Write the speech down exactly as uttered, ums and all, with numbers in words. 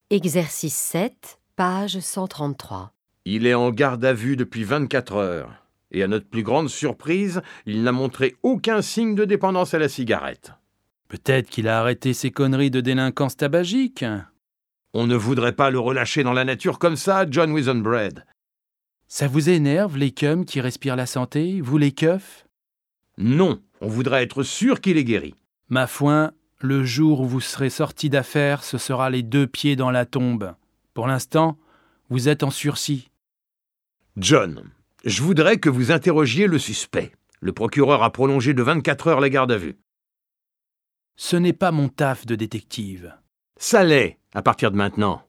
Exercice sept, page cent trente-trois. Il est en garde à vue depuis vingt-quatre heures. Et à notre plus grande surprise, il n'a montré aucun signe de dépendance à la cigarette. Peut-être qu'il a arrêté ses conneries de délinquance tabagique. On ne voudrait pas le relâcher dans la nature comme ça, John Wizenbread. Ça vous énerve, les cums qui respirent la santé, vous les keufs? Non, on voudrait être sûr qu'il est guéri. Ma foi, le jour où vous serez sorti d'affaire, ce sera les deux pieds dans la tombe. Pour l'instant, vous êtes en sursis. John, je voudrais que vous interrogiez le suspect. Le procureur a prolongé de vingt-quatre heures la garde à vue. Ce n'est pas mon taf de détective. Ça l'est, à partir de maintenant.